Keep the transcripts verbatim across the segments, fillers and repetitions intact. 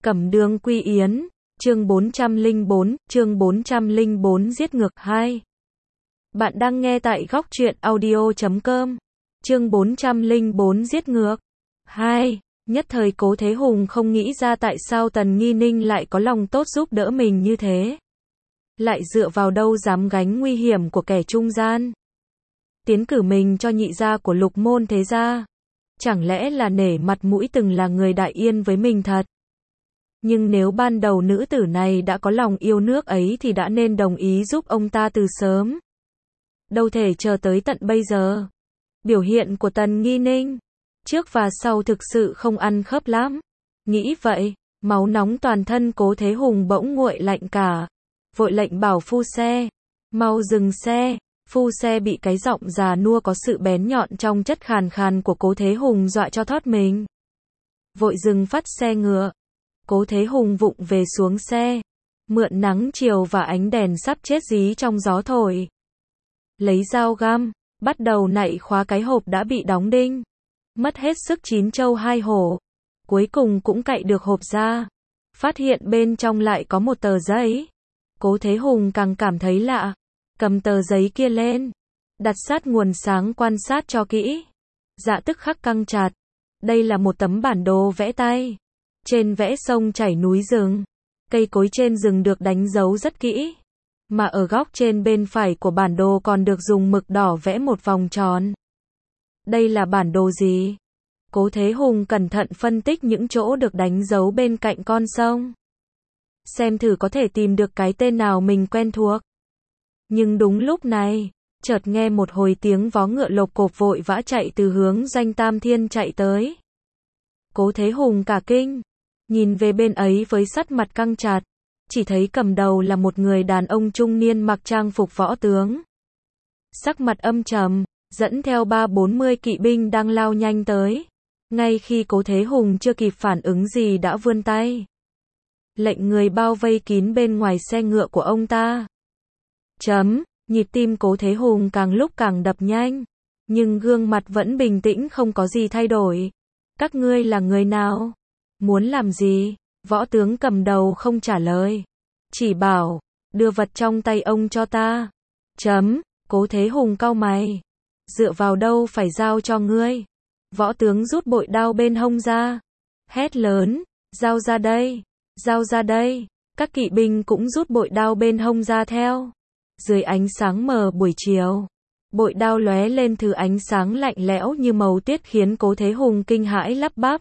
Cẩm Đường Quy Yến, chương bốn trăm lẻ bốn, chương bốn trăm lẻ bốn giết ngược hai. Bạn đang nghe tại góc truyện audio chấm com. Chương bốn trăm lẻ bốn giết ngược hai. Nhất thời Cố Thế Hùng không nghĩ ra tại sao Tần Nghi Ninh lại có lòng tốt giúp đỡ mình như thế. Lại dựa vào đâu dám gánh nguy hiểm của kẻ trung gian. Tiến cử mình cho nhị gia của Lục Môn thế gia. Chẳng lẽ là nể mặt mũi từng là người Đại Yên với mình thật. Nhưng nếu ban đầu nữ tử này đã có lòng yêu nước ấy thì đã nên đồng ý giúp ông ta từ sớm. Đâu thể chờ tới tận bây giờ. Biểu hiện của Tần Nghi Ninh, trước và sau thực sự không ăn khớp lắm. Nghĩ vậy, máu nóng toàn thân Cố Thế Hùng bỗng nguội lạnh cả. Vội lệnh bảo phu xe, mau dừng xe. Phu xe bị cái giọng già nua có sự bén nhọn trong chất khàn khàn của Cố Thế Hùng dọa cho thót mình. Vội dừng phát xe ngựa. Cố Thế Hùng vụng về xuống xe, mượn nắng chiều và ánh đèn sắp chết dí trong gió thổi. Lấy dao găm, bắt đầu nạy khóa cái hộp đã bị đóng đinh. Mất hết sức chín châu hai hổ. Cuối cùng cũng cạy được hộp ra. Phát hiện bên trong lại có một tờ giấy. Cố Thế Hùng càng cảm thấy lạ. Cầm tờ giấy kia lên. Đặt sát nguồn sáng quan sát cho kỹ. Dạ tức khắc căng chặt. Đây là một tấm bản đồ vẽ tay. Trên vẽ sông chảy núi rừng. Cây cối trên rừng được đánh dấu rất kỹ. Mà ở góc trên bên phải của bản đồ còn được dùng mực đỏ vẽ một vòng tròn. Đây là bản đồ gì? Cố Thế Hùng cẩn thận phân tích những chỗ được đánh dấu bên cạnh con sông. Xem thử có thể tìm được cái tên nào mình quen thuộc. Nhưng đúng lúc này, chợt nghe một hồi tiếng vó ngựa lộc cộp vội vã chạy từ hướng Doanh Tam Thiên chạy tới. Cố Thế Hùng cả kinh, nhìn về bên ấy với sắc mặt căng chặt, chỉ thấy cầm đầu là một người đàn ông trung niên mặc trang phục võ tướng. Sắc mặt âm trầm, dẫn theo ba bốn mươi kỵ binh đang lao nhanh tới. Ngay khi Cố Thế Hùng chưa kịp phản ứng gì đã vươn tay. Lệnh người bao vây kín bên ngoài xe ngựa của ông ta. Chấm, nhịp tim Cố Thế Hùng càng lúc càng đập nhanh. Nhưng gương mặt vẫn bình tĩnh không có gì thay đổi. Các ngươi là người nào? Muốn làm gì? Võ tướng cầm đầu không trả lời. Chỉ bảo, đưa vật trong tay ông cho ta. Chấm, Cố Thế Hùng cau mày. Dựa vào đâu phải giao cho ngươi? Võ tướng rút bội đao bên hông ra. Hét lớn, giao ra đây, giao ra đây. Các kỵ binh cũng rút bội đao bên hông ra theo. Dưới ánh sáng mờ buổi chiều, bội đao lóe lên thứ ánh sáng lạnh lẽo như màu tiết khiến Cố Thế Hùng kinh hãi lắp bắp.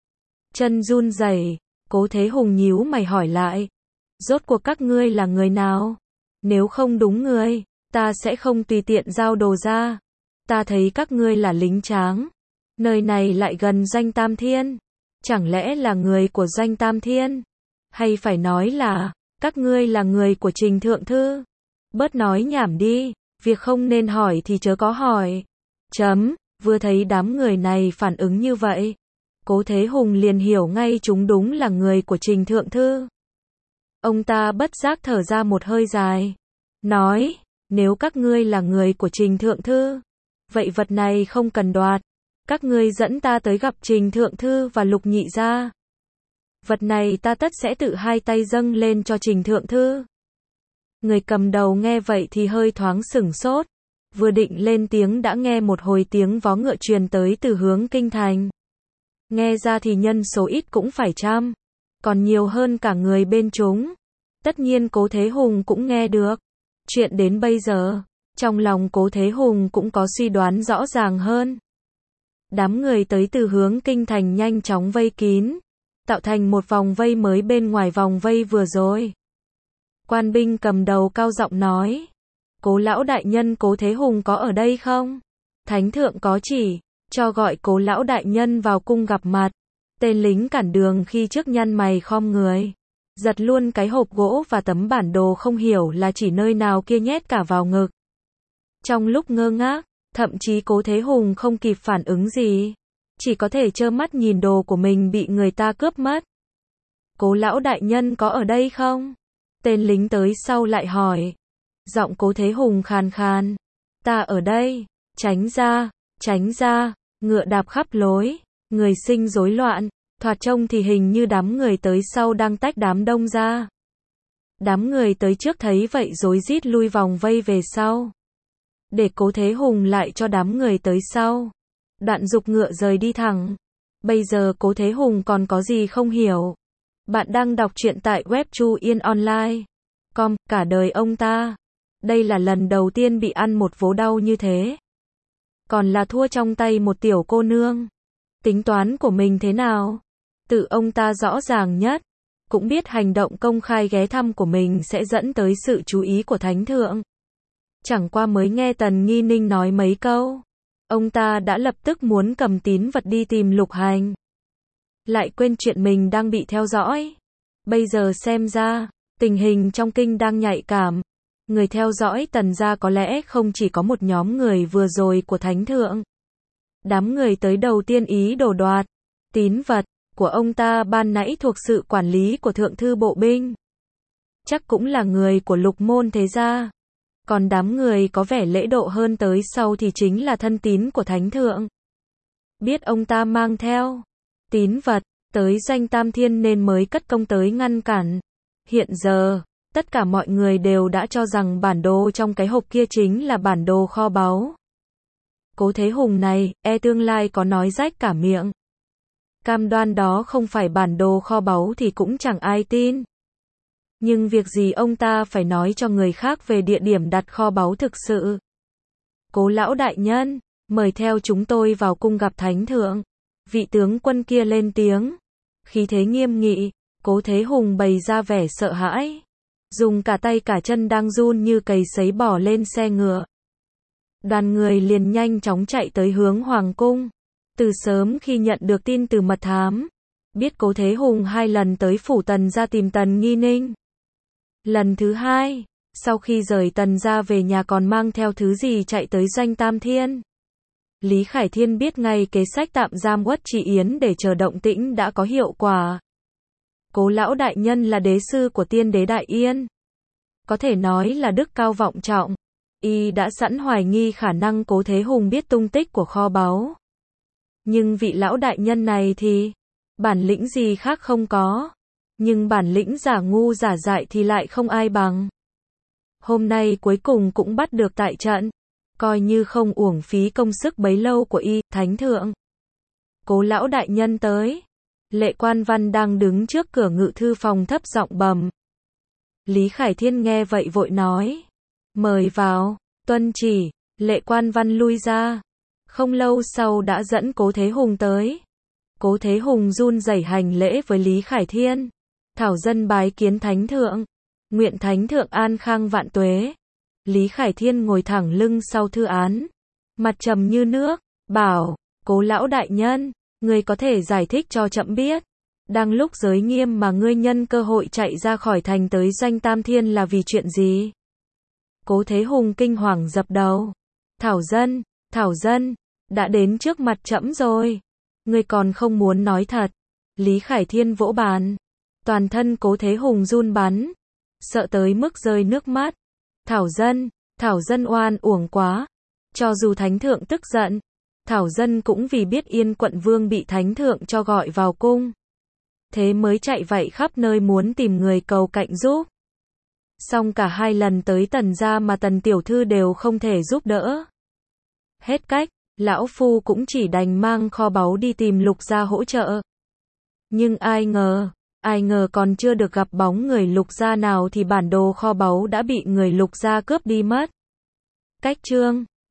Chân run rẩy, Cố Thế Hùng nhíu mày hỏi lại. Rốt cuộc các ngươi là người nào? Nếu không đúng người, ta sẽ không tùy tiện giao đồ ra. Ta thấy các ngươi là lính tráng. Nơi này lại gần Doanh Tam Thiên. Chẳng lẽ là người của Doanh Tam Thiên? Hay phải nói là, các ngươi là người của Trình Thượng Thư? Bớt nói nhảm đi, việc không nên hỏi thì chớ có hỏi. Chấm, vừa thấy đám người này phản ứng như vậy. Cố Thế Hùng liền hiểu ngay chúng đúng là người của Trình Thượng Thư. Ông ta bất giác thở ra một hơi dài. Nói, nếu các ngươi là người của Trình Thượng Thư, vậy vật này không cần đoạt. Các ngươi dẫn ta tới gặp Trình Thượng Thư và Lục Nhị gia. Vật này ta tất sẽ tự hai tay dâng lên cho Trình Thượng Thư. Người cầm đầu nghe vậy thì hơi thoáng sửng sốt. Vừa định lên tiếng đã nghe một hồi tiếng vó ngựa truyền tới từ hướng kinh thành. Nghe ra thì nhân số ít cũng phải trăm. Còn nhiều hơn cả người bên chúng. Tất nhiên Cố Thế Hùng cũng nghe được. Chuyện đến bây giờ, trong lòng Cố Thế Hùng cũng có suy đoán rõ ràng hơn. Đám người tới từ hướng kinh thành nhanh chóng vây kín. Tạo thành một vòng vây mới bên ngoài vòng vây vừa rồi. Quan binh cầm đầu cao giọng nói. Cố lão đại nhân Cố Thế Hùng có ở đây không? Thánh thượng có chỉ, cho gọi Cố lão đại nhân vào cung gặp mặt. Tên lính cản đường khi trước nhăn mày khom người. Giật luôn cái hộp gỗ và tấm bản đồ không hiểu là chỉ nơi nào kia nhét cả vào ngực. Trong lúc ngơ ngác, thậm chí Cố Thế Hùng không kịp phản ứng gì. Chỉ có thể trơ mắt nhìn đồ của mình bị người ta cướp mất. Cố lão đại nhân có ở đây không? Tên lính tới sau lại hỏi. Giọng Cố Thế Hùng khàn khàn. Ta ở đây, tránh ra, tránh ra, ngựa đạp khắp lối, người sinh rối loạn, Thoạt trông thì hình như đám người tới sau đang tách đám đông ra. Đám người tới trước thấy vậy rối rít lui vòng vây về sau. Để Cố Thế Hùng lại cho đám người tới sau. Đoạn giục ngựa rời đi thẳng. Bây giờ Cố Thế Hùng còn có gì không hiểu. Bạn đang đọc truyện tại web Chu Yên Online chấm com, cả đời ông ta. Đây là lần đầu tiên bị ăn một vố đau như thế. Còn là thua trong tay một tiểu cô nương. Tính toán của mình thế nào? Tự ông ta rõ ràng nhất. Cũng biết hành động công khai ghé thăm của mình sẽ dẫn tới sự chú ý của Thánh Thượng. Chẳng qua mới nghe Tần Nghi Ninh nói mấy câu. Ông ta đã lập tức muốn cầm tín vật đi tìm Lục Hành. Lại quên chuyện mình đang bị theo dõi. Bây giờ xem ra, tình hình trong kinh đang nhạy cảm. Người theo dõi Tần gia có lẽ không chỉ có một nhóm người vừa rồi của Thánh Thượng. Đám người tới đầu tiên ý đồ đoạt tín vật của ông ta ban nãy thuộc sự quản lý của Thượng thư bộ binh. Chắc cũng là người của Lục môn thế gia. Còn đám người có vẻ lễ độ hơn tới sau thì chính là thân tín của Thánh Thượng. Biết ông ta mang theo tín vật tới Doanh Tam Thiên nên mới cất công tới ngăn cản. Hiện giờ, tất cả mọi người đều đã cho rằng bản đồ trong cái hộp kia chính là bản đồ kho báu. Cố Thế Hùng này, e tương lai có nói rách cả miệng. Cam đoan đó không phải bản đồ kho báu thì cũng chẳng ai tin. Nhưng việc gì ông ta phải nói cho người khác về địa điểm đặt kho báu thực sự. Cố lão đại nhân, mời theo chúng tôi vào cung gặp Thánh Thượng. Vị tướng quân kia lên tiếng. Khí thế nghiêm nghị, Cố Thế Hùng bày ra vẻ sợ hãi. Dùng cả tay cả chân đang run như cầy sấy bỏ lên xe ngựa. Đoàn người liền nhanh chóng chạy tới hướng Hoàng cung. Từ sớm khi nhận được tin từ mật thám, biết Cố Thế Hùng hai lần tới phủ Tần gia tìm Tần Nghi Ninh. Lần thứ hai, sau khi rời Tần gia về nhà còn mang theo thứ gì chạy tới Doanh Tam Thiên. Lý Khải Thiên biết ngay kế sách tạm giam Uất Trị Yến để chờ động tĩnh đã có hiệu quả. Cố lão đại nhân là đế sư của Tiên đế Đại Yên. Có thể nói là đức cao vọng trọng. Y đã sẵn hoài nghi khả năng Cố Thế Hùng biết tung tích của kho báu. Nhưng vị lão đại nhân này thì, bản lĩnh gì khác không có. Nhưng bản lĩnh giả ngu giả dại thì lại không ai bằng. Hôm nay cuối cùng cũng bắt được tại trận. Coi như không uổng phí công sức bấy lâu của y, Thánh Thượng. Cố lão đại nhân tới. Lệ Quan Văn đang đứng trước cửa ngự thư phòng thấp giọng bẩm. Lý Khải Thiên nghe vậy vội nói. Mời vào, tuân chỉ. Lệ Quan Văn lui ra. Không lâu sau đã dẫn Cố Thế Hùng tới. Cố Thế Hùng run rẩy hành lễ với Lý Khải Thiên. Thảo dân bái kiến Thánh Thượng. Nguyện Thánh Thượng an khang vạn tuế. Lý Khải Thiên ngồi thẳng lưng sau thư án. Mặt trầm như nước. Bảo, Cố lão đại nhân, ngươi có thể giải thích cho trẫm biết. Đang lúc giới nghiêm mà ngươi nhân cơ hội chạy ra khỏi thành tới Doanh Tam Thiên là vì chuyện gì? Cố Thế Hùng kinh hoàng dập đầu. Thảo dân, Thảo dân, đã đến trước mặt trẫm rồi. Ngươi còn không muốn nói thật. Lý Khải Thiên vỗ bàn. Toàn thân Cố Thế Hùng run bắn. Sợ tới mức rơi nước mắt. Thảo dân, Thảo dân oan uổng quá. Cho dù Thánh Thượng tức giận, Thảo dân cũng vì biết Yên quận vương bị Thánh Thượng cho gọi vào cung. Thế mới chạy vậy khắp nơi muốn tìm người cầu cạnh giúp. Xong cả hai lần tới Tần gia mà Tần tiểu thư đều không thể giúp đỡ. Hết cách, lão phu cũng chỉ đành mang kho báu đi tìm Lục gia hỗ trợ. Nhưng ai ngờ, ai ngờ còn chưa được gặp bóng người Lục gia nào thì bản đồ kho báu đã bị người Lục gia cướp đi mất. Cách chương